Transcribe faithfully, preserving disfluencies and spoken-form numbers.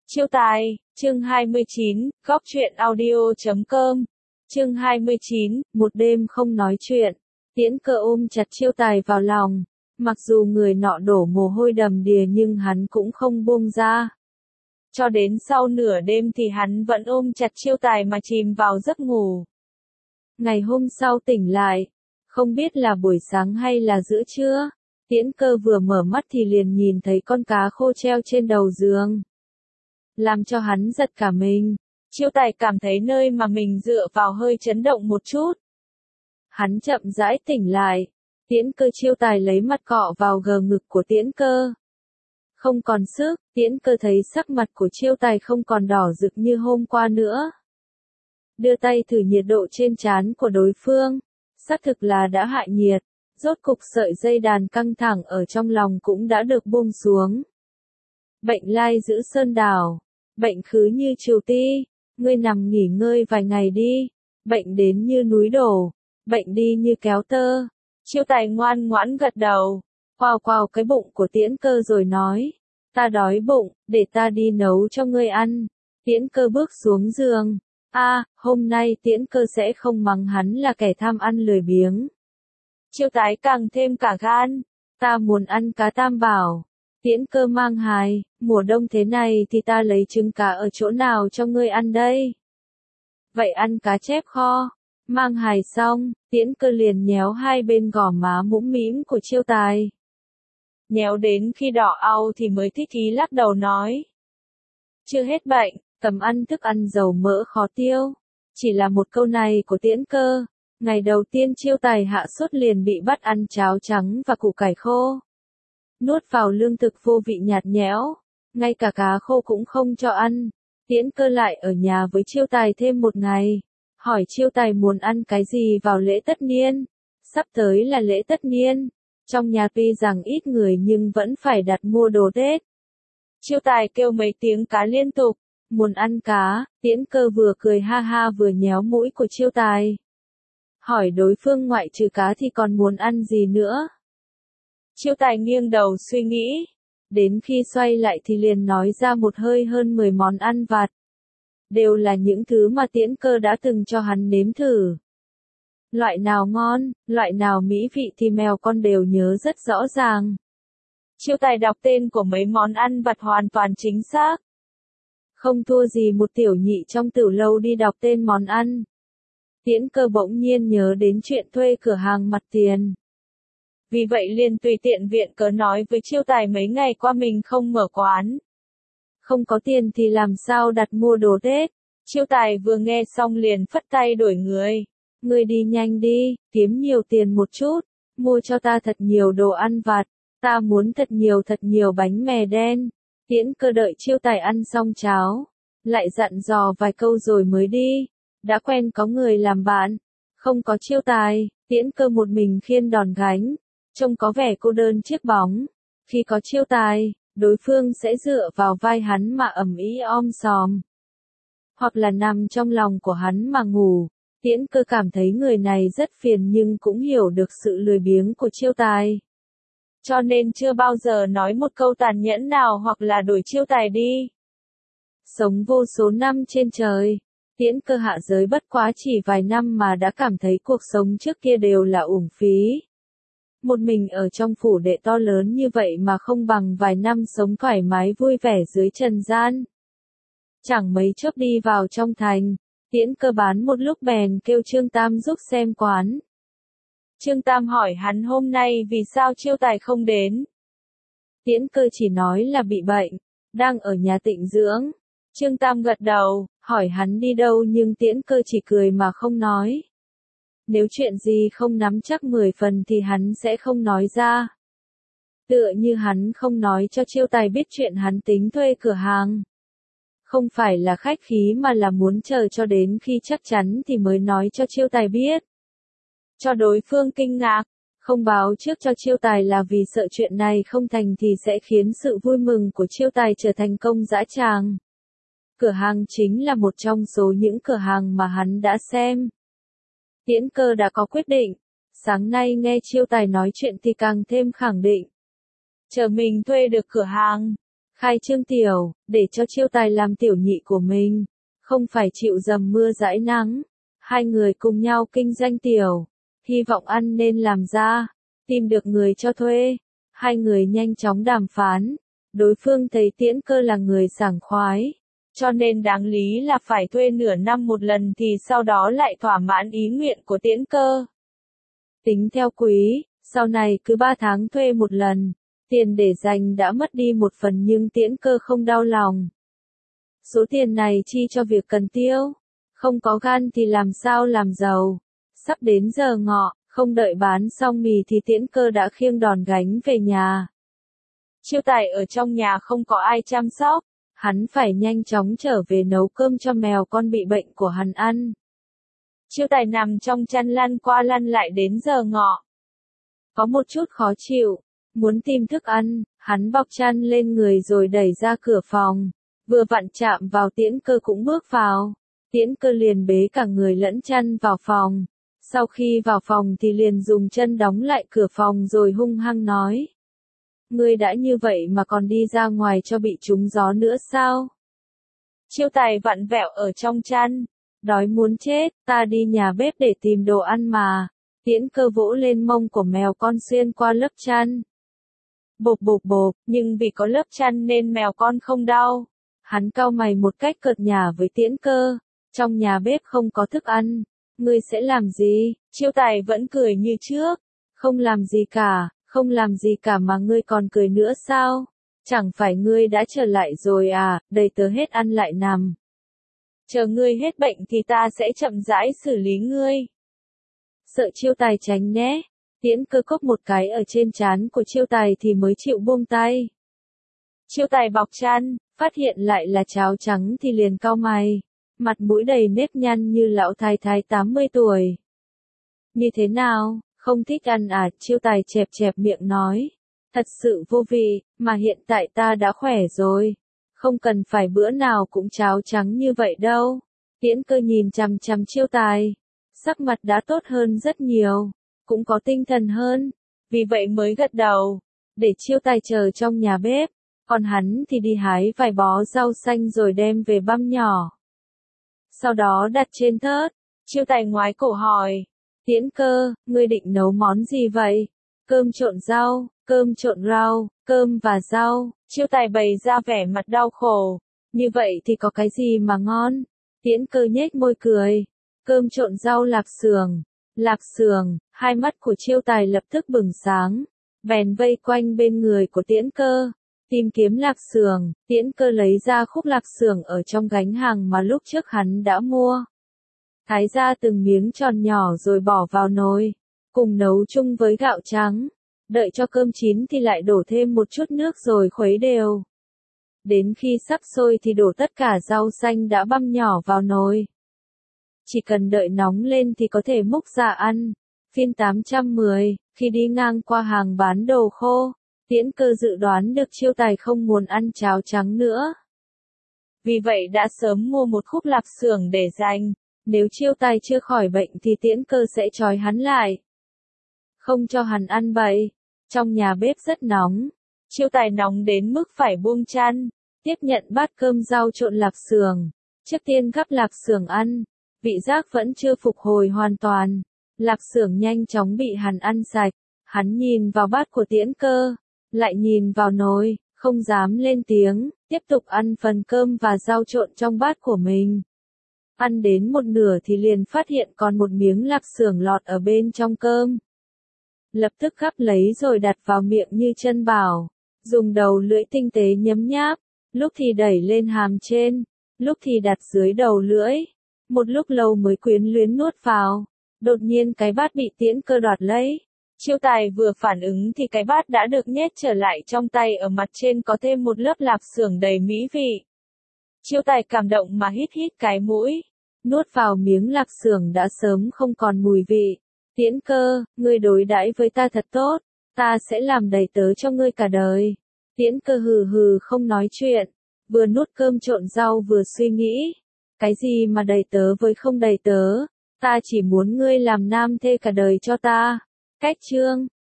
Chiêu tài, chương hai mươi chín, góc truyện audio chấm com. Chương hai mươi chín, một đêm không nói chuyện. Tiễn Cơ ôm chặt Chiêu Tài vào lòng, mặc dù người nọ đổ mồ hôi đầm đìa nhưng hắn cũng không buông ra. Cho đến sau nửa đêm thì hắn vẫn ôm chặt Chiêu Tài mà chìm vào giấc ngủ. Ngày hôm sau tỉnh lại, không biết là buổi sáng hay là giữa trưa, Tiễn Cơ vừa mở mắt thì liền nhìn thấy con cá khô treo trên đầu giường. Làm cho hắn giật cả mình, Chiêu Tài cảm thấy nơi mà mình dựa vào hơi chấn động một chút. Hắn chậm rãi tỉnh lại, Tiễn Cơ Chiêu Tài lấy mặt cọ vào gờ ngực của Tiễn Cơ. Không còn sức, Tiễn Cơ thấy sắc mặt của Chiêu Tài không còn đỏ rực như hôm qua nữa. Đưa tay thử nhiệt độ trên trán của đối phương, xác thực là đã hạ nhiệt, rốt cục sợi dây đàn căng thẳng ở trong lòng cũng đã được buông xuống. Bệnh lai giữ sơn đảo, bệnh khứ như triều ti, ngươi nằm nghỉ ngơi vài ngày đi, bệnh đến như núi đổ, bệnh đi như kéo tơ. Chiêu Tài ngoan ngoãn gật đầu, quào quào cái bụng của Tiễn Cơ rồi nói, ta đói bụng, để ta đi nấu cho ngươi ăn. Tiễn Cơ bước xuống giường, a, hôm nay Tiễn Cơ sẽ không mắng hắn là kẻ tham ăn lười biếng. Chiêu Tài càng thêm cả gan, ta muốn ăn cá tam bảo. Tiễn Cơ mang hài, mùa đông thế này thì ta lấy trứng cá ở chỗ nào cho ngươi ăn đây? Vậy ăn cá chép kho. Mang hài xong, Tiễn Cơ liền nhéo hai bên gò má mũm mĩm của Chiêu Tài. Nhéo đến khi đỏ au thì mới thích ý lắc đầu nói. Chưa hết bệnh, cầm ăn thức ăn dầu mỡ khó tiêu. Chỉ là một câu này của Tiễn Cơ, ngày đầu tiên Chiêu Tài hạ sốt liền bị bắt ăn cháo trắng và củ cải khô. Nuốt vào lương thực vô vị nhạt nhẽo, ngay cả cá khô cũng không cho ăn. Tiễn Cơ lại ở nhà với Chiêu Tài thêm một ngày, hỏi Chiêu Tài muốn ăn cái gì vào lễ tất niên. Sắp tới là lễ tất niên, trong nhà tuy rằng ít người nhưng vẫn phải đặt mua đồ Tết. Chiêu Tài kêu mấy tiếng cá liên tục, muốn ăn cá. Tiễn Cơ vừa cười ha ha vừa nhéo mũi của Chiêu Tài. Hỏi đối phương ngoại trừ cá thì còn muốn ăn gì nữa. Chiêu Tài nghiêng đầu suy nghĩ, đến khi xoay lại thì liền nói ra một hơi hơn mười món ăn vặt. Đều là những thứ mà Tiễn Cơ đã từng cho hắn nếm thử. Loại nào ngon, loại nào mỹ vị thì mèo con đều nhớ rất rõ ràng. Chiêu Tài đọc tên của mấy món ăn vặt hoàn toàn chính xác. Không thua gì một tiểu nhị trong tiểu lâu đi đọc tên món ăn. Tiễn Cơ bỗng nhiên nhớ đến chuyện thuê cửa hàng mặt tiền. Vì vậy liền tùy tiện viện cớ nói với Chiêu Tài mấy ngày qua mình không mở quán. Không có tiền thì làm sao đặt mua đồ Tết. Chiêu Tài vừa nghe xong liền phất tay đổi người. Ngươi đi nhanh đi, kiếm nhiều tiền một chút, mua cho ta thật nhiều đồ ăn vặt, ta muốn thật nhiều thật nhiều bánh mè đen. Tiễn Cơ đợi Chiêu Tài ăn xong cháo, lại dặn dò vài câu rồi mới đi. Đã quen có người làm bạn, không có Chiêu Tài, Tiễn Cơ một mình khiêng đòn gánh, trông có vẻ cô đơn chiếc bóng. Khi có Chiêu Tài, đối phương sẽ dựa vào vai hắn mà ầm ĩ om sòm, hoặc là nằm trong lòng của hắn mà ngủ. Tiễn Cơ cảm thấy người này rất phiền nhưng cũng hiểu được sự lười biếng của Chiêu Tài. Cho nên chưa bao giờ nói một câu tàn nhẫn nào hoặc là đuổi Chiêu Tài đi. Sống vô số năm trên trời, Tiễn Cơ hạ giới bất quá chỉ vài năm mà đã cảm thấy cuộc sống trước kia đều là uổng phí. Một mình ở trong phủ đệ to lớn như vậy mà không bằng vài năm sống thoải mái vui vẻ dưới trần gian. Chẳng mấy chốc đi vào trong thành, Tiễn Cơ bán một lúc bèn kêu Trương Tam giúp xem quán. Trương Tam hỏi hắn hôm nay vì sao Chiêu Tài không đến. Tiễn Cơ chỉ nói là bị bệnh, đang ở nhà tịnh dưỡng. Trương Tam gật đầu, hỏi hắn đi đâu nhưng Tiễn Cơ chỉ cười mà không nói. Nếu chuyện gì không nắm chắc mười phần thì hắn sẽ không nói ra. Tựa như hắn không nói cho Chiêu Tài biết chuyện hắn tính thuê cửa hàng. Không phải là khách khí mà là muốn chờ cho đến khi chắc chắn thì mới nói cho Chiêu Tài biết. Cho đối phương kinh ngạc, không báo trước cho Chiêu Tài là vì sợ chuyện này không thành thì sẽ khiến sự vui mừng của Chiêu Tài trở thành công dã tràng. Cửa hàng chính là một trong số những cửa hàng mà hắn đã xem. Tiễn Cơ đã có quyết định, sáng nay nghe Chiêu Tài nói chuyện thì càng thêm khẳng định. Chờ mình thuê được cửa hàng, khai trương tiểu, để cho Chiêu Tài làm tiểu nhị của mình, không phải chịu dầm mưa dãi nắng. Hai người cùng nhau kinh doanh tiểu, hy vọng ăn nên làm ra, tìm được người cho thuê. Hai người nhanh chóng đàm phán, đối phương thấy Tiễn Cơ là người sảng khoái, cho nên đáng lý là phải thuê nửa năm một lần thì sau đó lại thỏa mãn ý nguyện của Tiễn Cơ. Tính theo quý, sau này cứ ba tháng thuê một lần, tiền để dành đã mất đi một phần nhưng Tiễn Cơ không đau lòng. Số tiền này chi cho việc cần tiêu, không có gan thì làm sao làm giàu. Sắp đến giờ ngọ, không đợi bán xong mì thì Tiễn Cơ đã khiêng đòn gánh về nhà. Chiêu Tài ở trong nhà không có ai chăm sóc, hắn phải nhanh chóng trở về nấu cơm cho mèo con bị bệnh của hắn ăn. Chiêu Tài nằm trong chăn lăn qua lăn lại đến giờ ngọ. Có một chút khó chịu, muốn tìm thức ăn, hắn bọc chăn lên người rồi đẩy ra cửa phòng, vừa vặn chạm vào Tiễn Cơ cũng bước vào. Tiễn Cơ liền bế cả người lẫn chăn vào phòng. Sau khi vào phòng thì liền dùng chân đóng lại cửa phòng rồi hung hăng nói. Ngươi đã như vậy mà còn đi ra ngoài cho bị trúng gió nữa sao? Chiêu Tài vặn vẹo ở trong chăn. Đói muốn chết, ta đi nhà bếp để tìm đồ ăn mà. Tiễn Cơ vỗ lên mông của mèo con xuyên qua lớp chăn. Bộp bộp bộp, nhưng vì có lớp chăn nên mèo con không đau. Hắn cau mày một cách cợt nhả với Tiễn Cơ. Trong nhà bếp không có thức ăn. Ngươi sẽ làm gì? Chiêu Tài vẫn cười như trước. Không làm gì cả, không làm gì cả mà ngươi còn cười nữa sao? Chẳng phải ngươi đã trở lại rồi à, đầy tớ hết ăn lại nằm. Chờ ngươi hết bệnh thì ta sẽ chậm rãi xử lý ngươi. Sợ Chiêu Tài tránh né, Tiễn Cơ cốc một cái ở trên trán của Chiêu Tài thì mới chịu buông tay. Chiêu Tài bọc chăn, phát hiện lại là cháo trắng thì liền cau mày. Mặt mũi đầy nếp nhăn như lão thái thái tám mươi tuổi. Như thế nào, không thích ăn à? Chiêu Tài chẹp chẹp miệng nói. Thật sự vô vị, mà hiện tại ta đã khỏe rồi. Không cần phải bữa nào cũng cháo trắng như vậy đâu. Tiễn Cơ nhìn chằm chằm Chiêu Tài. Sắc mặt đã tốt hơn rất nhiều, cũng có tinh thần hơn. Vì vậy mới gật đầu, để Chiêu Tài chờ trong nhà bếp. Còn hắn thì đi hái vài bó rau xanh rồi đem về băm nhỏ. Sau đó đặt trên thớt. Chiêu Tài ngoái cổ hỏi. Tiễn Cơ, ngươi định nấu món gì vậy? Cơm trộn rau, cơm trộn rau, cơm và rau. Chiêu Tài bày ra vẻ mặt đau khổ. Như vậy thì có cái gì mà ngon? Tiễn Cơ nhếch môi cười. Cơm trộn rau lạp xưởng. Lạp xưởng, hai mắt của Chiêu Tài lập tức bừng sáng. Bèn vây quanh bên người của Tiễn Cơ. Tìm kiếm lạp xưởng, Tiễn Cơ lấy ra khúc lạp xưởng ở trong gánh hàng mà lúc trước hắn đã mua. Thái ra từng miếng tròn nhỏ rồi bỏ vào nồi, cùng nấu chung với gạo trắng. Đợi cho cơm chín thì lại đổ thêm một chút nước rồi khuấy đều. Đến khi sắp sôi thì đổ tất cả rau xanh đã băm nhỏ vào nồi. Chỉ cần đợi nóng lên thì có thể múc ra ăn. Phiên tám trăm mười, khi đi ngang qua hàng bán đồ khô, Tiễn Cơ dự đoán được Chiêu Tài không muốn ăn cháo trắng nữa. Vì vậy đã sớm mua một khúc lạp xưởng để dành. Nếu Chiêu Tài chưa khỏi bệnh thì Tiễn Cơ sẽ trói hắn lại. Không cho hắn ăn bậy. Trong nhà bếp rất nóng. Chiêu Tài nóng đến mức phải buông chăn. Tiếp nhận bát cơm rau trộn lạp xưởng. Trước tiên gắp lạp xưởng ăn. Vị giác vẫn chưa phục hồi hoàn toàn. Lạp xưởng nhanh chóng bị hắn ăn sạch. Hắn nhìn vào bát của Tiễn Cơ. Lại nhìn vào nồi, không dám lên tiếng. Tiếp tục ăn phần cơm và rau trộn trong bát của mình. Ăn đến một nửa thì liền phát hiện còn một miếng lạp xưởng lọt ở bên trong cơm. Lập tức gắp lấy rồi đặt vào miệng như chân bảo. Dùng đầu lưỡi tinh tế nhấm nháp. Lúc thì đẩy lên hàm trên. Lúc thì đặt dưới đầu lưỡi. Một lúc lâu mới quyến luyến nuốt vào. Đột nhiên cái bát bị Tiễn Cơ đoạt lấy. Chiêu Tài vừa phản ứng thì cái bát đã được nhét trở lại trong tay, ở mặt trên có thêm một lớp lạp xưởng đầy mỹ vị. Chiêu Tài cảm động mà hít hít cái mũi. Nuốt vào miếng lạp xưởng đã sớm không còn mùi vị. Tiễn Cơ, ngươi đối đãi với ta thật tốt. Ta sẽ làm đầy tớ cho ngươi cả đời. Tiễn Cơ hừ hừ không nói chuyện. Vừa nuốt cơm trộn rau vừa suy nghĩ. Cái gì mà đầy tớ với không đầy tớ. Ta chỉ muốn ngươi làm nam thê cả đời cho ta. Cách chương